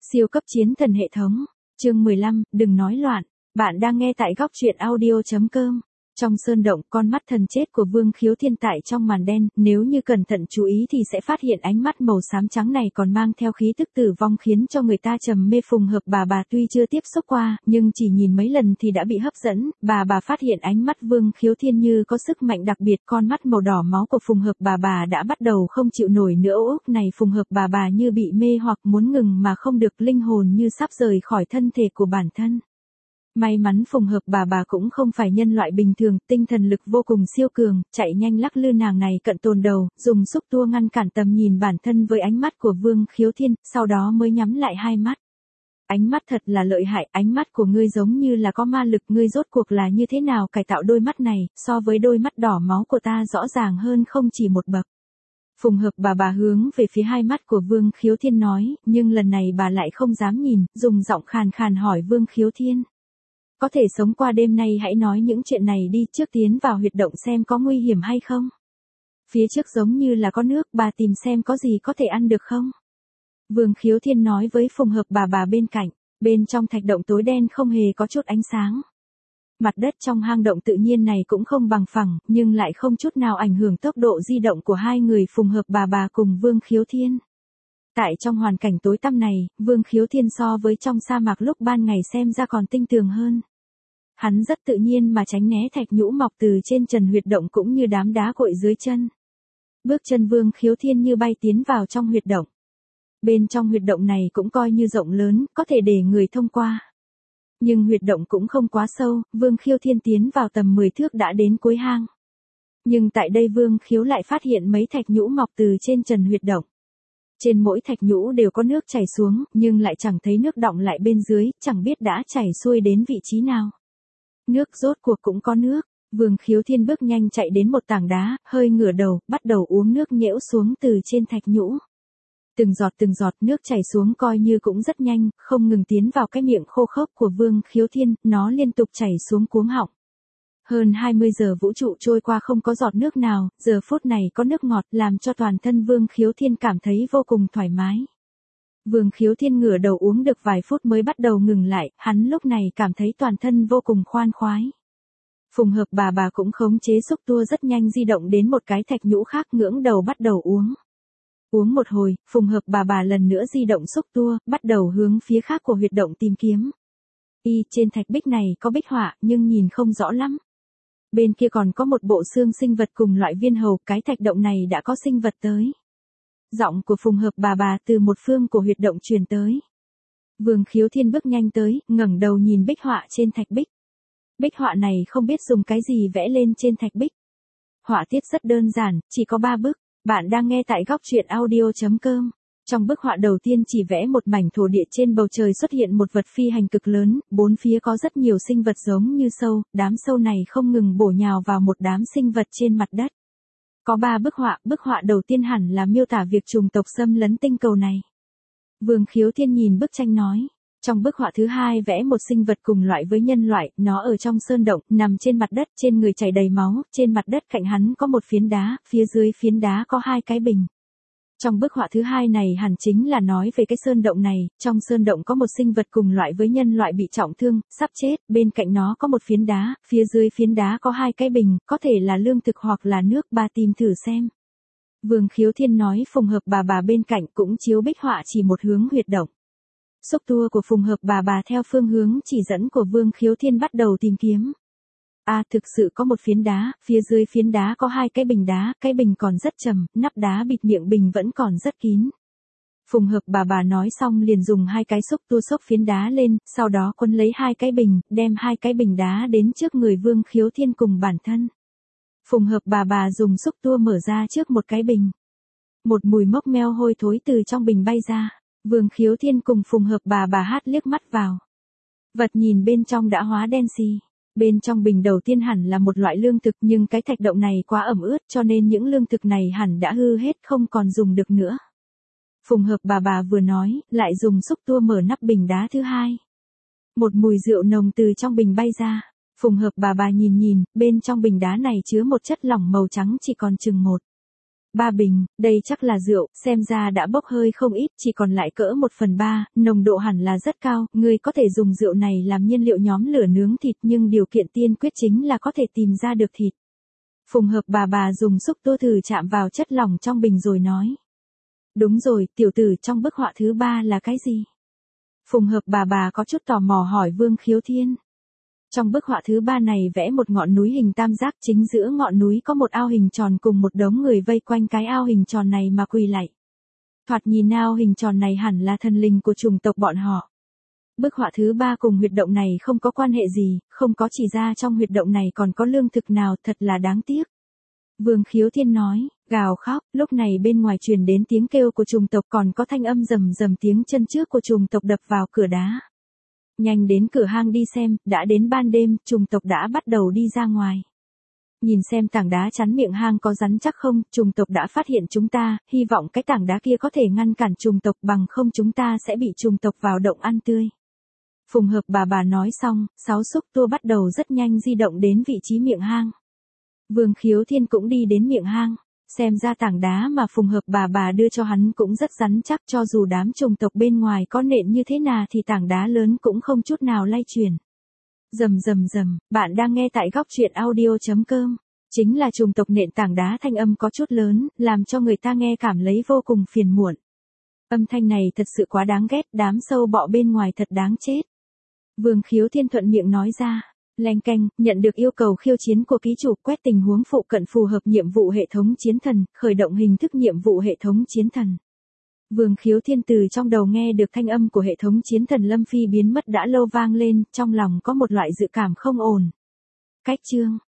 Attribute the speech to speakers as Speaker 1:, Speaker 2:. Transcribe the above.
Speaker 1: Siêu cấp chiến thần hệ thống. Chương 15, đừng nói loạn. Bạn đang nghe tại góc truyện audio.com. Trong sơn động, con mắt thần chết của Vương Khiếu Thiên tại trong màn đen, nếu như cẩn thận chú ý thì sẽ phát hiện ánh mắt màu xám trắng này còn mang theo khí tức tử vong khiến cho người ta trầm mê. Phùng Hợp bà tuy chưa tiếp xúc qua, nhưng chỉ nhìn mấy lần thì đã bị hấp dẫn. Bà phát hiện ánh mắt Vương Khiếu Thiên như có sức mạnh đặc biệt, con mắt màu đỏ máu của Phùng Hợp bà đã bắt đầu không chịu nổi nữa. Ốc này Phùng Hợp bà như bị mê hoặc muốn ngừng mà không được, linh hồn như sắp rời khỏi thân thể của bản thân. May mắn Phùng Hợp bà cũng không phải nhân loại bình thường, tinh thần lực vô cùng siêu cường, chạy nhanh lắc lư nàng này cận tồn đầu, dùng xúc tua ngăn cản tầm nhìn bản thân với ánh mắt của Vương Khiếu Thiên, sau đó mới nhắm lại hai mắt. Ánh mắt thật là lợi hại, ánh mắt của ngươi giống như là có ma lực, ngươi rốt cuộc là như thế nào cải tạo đôi mắt này, so với đôi mắt đỏ máu của ta rõ ràng hơn không chỉ một bậc. Phùng Hợp bà hướng về phía hai mắt của Vương Khiếu Thiên nói, nhưng lần này bà lại không dám nhìn, dùng giọng khàn khàn hỏi Vương Khiếu Thiên. Có thể sống qua đêm nay, hãy nói những chuyện này đi, trước tiến vào huyệt động xem có nguy hiểm hay không. Phía trước giống như là có nước, bà tìm xem có gì có thể ăn được không. Vương Khiếu Thiên nói với Phùng Hợp bà bên cạnh, bên trong thạch động tối đen không hề có chút ánh sáng. Mặt đất trong hang động tự nhiên này cũng không bằng phẳng, nhưng lại không chút nào ảnh hưởng tốc độ di động của hai người Phùng Hợp bà cùng Vương Khiếu Thiên. Tại trong hoàn cảnh tối tăm này, Vương Khiếu Thiên so với trong sa mạc lúc ban ngày xem ra còn tinh tường hơn. Hắn rất tự nhiên mà tránh né thạch nhũ mọc từ trên trần huyệt động cũng như đám đá cội dưới chân. Bước chân Vương Khiếu Thiên như bay tiến vào trong huyệt động. Bên trong huyệt động này cũng coi như rộng lớn, có thể để người thông qua. Nhưng huyệt động cũng không quá sâu, Vương Khiếu Thiên tiến vào tầm 10 thước đã đến cuối hang. Nhưng tại đây Vương Khiếu lại phát hiện mấy thạch nhũ mọc từ trên trần huyệt động. Trên mỗi thạch nhũ đều có nước chảy xuống, nhưng lại chẳng thấy nước đọng lại bên dưới, chẳng biết đã chảy xuôi đến vị trí nào. Nước rốt cuộc cũng có nước. Vương Khiếu Thiên bước nhanh chạy đến một tảng đá, hơi ngửa đầu, bắt đầu uống nước nhễu xuống từ trên thạch nhũ. Từng giọt nước chảy xuống coi như cũng rất nhanh, không ngừng tiến vào cái miệng khô khốc của Vương Khiếu Thiên, nó liên tục chảy xuống cuống họng. Hơn 20 giờ vũ trụ trôi qua không có giọt nước nào, giờ phút này có nước ngọt làm cho toàn thân Vương Khiếu Thiên cảm thấy vô cùng thoải mái. Vương Khiếu Thiên ngửa đầu uống được vài phút mới bắt đầu ngừng lại, hắn lúc này cảm thấy toàn thân vô cùng khoan khoái. Phùng Hợp bà cũng khống chế xúc tua rất nhanh di động đến một cái thạch nhũ khác, ngưỡng đầu bắt đầu uống. Uống một hồi, Phùng Hợp bà lần nữa di động xúc tua, bắt đầu hướng phía khác của huyệt động tìm kiếm. Trên thạch bích này có bích họa, nhưng nhìn không rõ lắm. Bên kia còn có một bộ xương sinh vật cùng loại viên hầu, cái thạch động này đã có sinh vật tới. Giọng của Phùng Hợp bà từ một phương của huyệt động truyền tới. Vương Khiếu Thiên bước nhanh tới, ngẩng đầu nhìn bích họa trên thạch bích. Bích họa này không biết dùng cái gì vẽ lên trên thạch bích. Họa tiết rất đơn giản, chỉ có 3 bức. Bạn đang nghe tại góc truyện audio.com. Trong bức họa đầu tiên chỉ vẽ một mảnh thổ địa, trên bầu trời xuất hiện một vật phi hành cực lớn, bốn phía có rất nhiều sinh vật giống như sâu, đám sâu này không ngừng bổ nhào vào một đám sinh vật trên mặt đất. Có 3 bức họa đầu tiên hẳn là miêu tả việc chủng tộc xâm lấn tinh cầu này. Vương Khiếu Thiên nhìn bức tranh nói. Trong bức họa thứ hai vẽ một sinh vật cùng loại với nhân loại, nó ở trong sơn động, nằm trên mặt đất, trên người chảy đầy máu, trên mặt đất cạnh hắn có một phiến đá, phía dưới phiến đá có 2 cái bình. Trong bức họa thứ hai này hẳn chính là nói về cái sơn động này, trong sơn động có một sinh vật cùng loại với nhân loại bị trọng thương, sắp chết, bên cạnh nó có một phiến đá, phía dưới phiến đá có 2 cái bình, có thể là lương thực hoặc là nước, bà tìm thử xem. Vương Khiếu Thiên nói. Phùng Hợp bà bên cạnh cũng chiếu bích họa chỉ một hướng huyệt động. Xúc tua của Phùng Hợp bà theo phương hướng chỉ dẫn của Vương Khiếu Thiên bắt đầu tìm kiếm. Thực sự có một phiến đá, phía dưới phiến đá có 2 cái bình đá, cái bình còn rất trầm, nắp đá bịt miệng bình vẫn còn rất kín. Phùng Hợp bà nói xong liền dùng 2 cái xúc tua xốc phiến đá lên, sau đó quấn lấy 2 cái bình, đem 2 cái bình đá đến trước người Vương Khiếu Thiên cùng bản thân. Phùng Hợp bà dùng xúc tua mở ra trước một cái bình. Một mùi mốc meo hôi thối từ trong bình bay ra. Vương Khiếu Thiên cùng Phùng Hợp bà hát liếc mắt vào. Vật nhìn bên trong đã hóa đen xì. Bên trong bình đầu tiên hẳn là một loại lương thực, nhưng cái thạch động này quá ẩm ướt cho nên những lương thực này hẳn đã hư hết, không còn dùng được nữa. Phùng Hợp bà vừa nói, lại dùng xúc tua mở nắp bình đá thứ hai. Một mùi rượu nồng từ trong bình bay ra. Phùng Hợp bà nhìn, bên trong bình đá này chứa một chất lỏng màu trắng chỉ còn chừng 1 3 bình, đây chắc là rượu, xem ra đã bốc hơi không ít, chỉ còn lại cỡ 1/3, nồng độ hẳn là rất cao, ngươi có thể dùng rượu này làm nhiên liệu nhóm lửa nướng thịt nhưng điều kiện tiên quyết chính là có thể tìm ra được thịt. Phùng Hợp bà dùng xúc tua thử chạm vào chất lỏng trong bình rồi nói. Đúng rồi, tiểu tử, trong bức họa thứ 3 là cái gì? Phùng Hợp bà có chút tò mò hỏi Vương Khiếu Thiên. Trong bức họa thứ 3 này vẽ một ngọn núi hình tam giác, chính giữa ngọn núi có một ao hình tròn cùng một đống người vây quanh cái ao hình tròn này mà quỳ lạy. Thoạt nhìn ao hình tròn này hẳn là thần linh của chủng tộc bọn họ. Bức họa thứ 3 cùng huyệt động này không có quan hệ gì, không có chỉ ra trong huyệt động này còn có lương thực nào, thật là đáng tiếc. Vương Khiếu Thiên nói, gào khóc, lúc này bên ngoài truyền đến tiếng kêu của chủng tộc, còn có thanh âm rầm rầm tiếng chân trước của chủng tộc đập vào cửa đá. Nhanh đến cửa hang đi xem, đã đến ban đêm, chủng tộc đã bắt đầu đi ra ngoài. Nhìn xem tảng đá chắn miệng hang có rắn chắc không, chủng tộc đã phát hiện chúng ta, hy vọng cái tảng đá kia có thể ngăn cản chủng tộc, bằng không chúng ta sẽ bị chủng tộc vào động ăn tươi. Phùng Hợp bà nói xong, 6 xúc tua bắt đầu rất nhanh di động đến vị trí miệng hang. Vương Khiếu Thiên cũng đi đến miệng hang, xem ra tảng đá mà Phùng Hợp bà đưa cho hắn cũng rất rắn chắc, cho dù đám chủng tộc bên ngoài có nện như thế nào thì tảng đá lớn cũng không chút nào lay chuyển. Rầm rầm rầm, bạn đang nghe tại góc truyện audio.com. Chính là chủng tộc nện tảng đá, thanh âm có chút lớn, làm cho người ta nghe cảm lấy vô cùng phiền muộn. Âm thanh này thật sự quá đáng ghét, đám sâu bọ bên ngoài thật đáng chết. Vương Khiếu Thiên thuận miệng nói ra. Leng keng, nhận được yêu cầu khiêu chiến của ký chủ, quét tình huống phụ cận phù hợp nhiệm vụ hệ thống chiến thần, khởi động hình thức nhiệm vụ hệ thống chiến thần. Vương Khiếu Thiên từ trong đầu nghe được thanh âm của hệ thống chiến thần Lâm Phi biến mất đã lâu vang lên, trong lòng có một loại dự cảm không ổn. Cách chương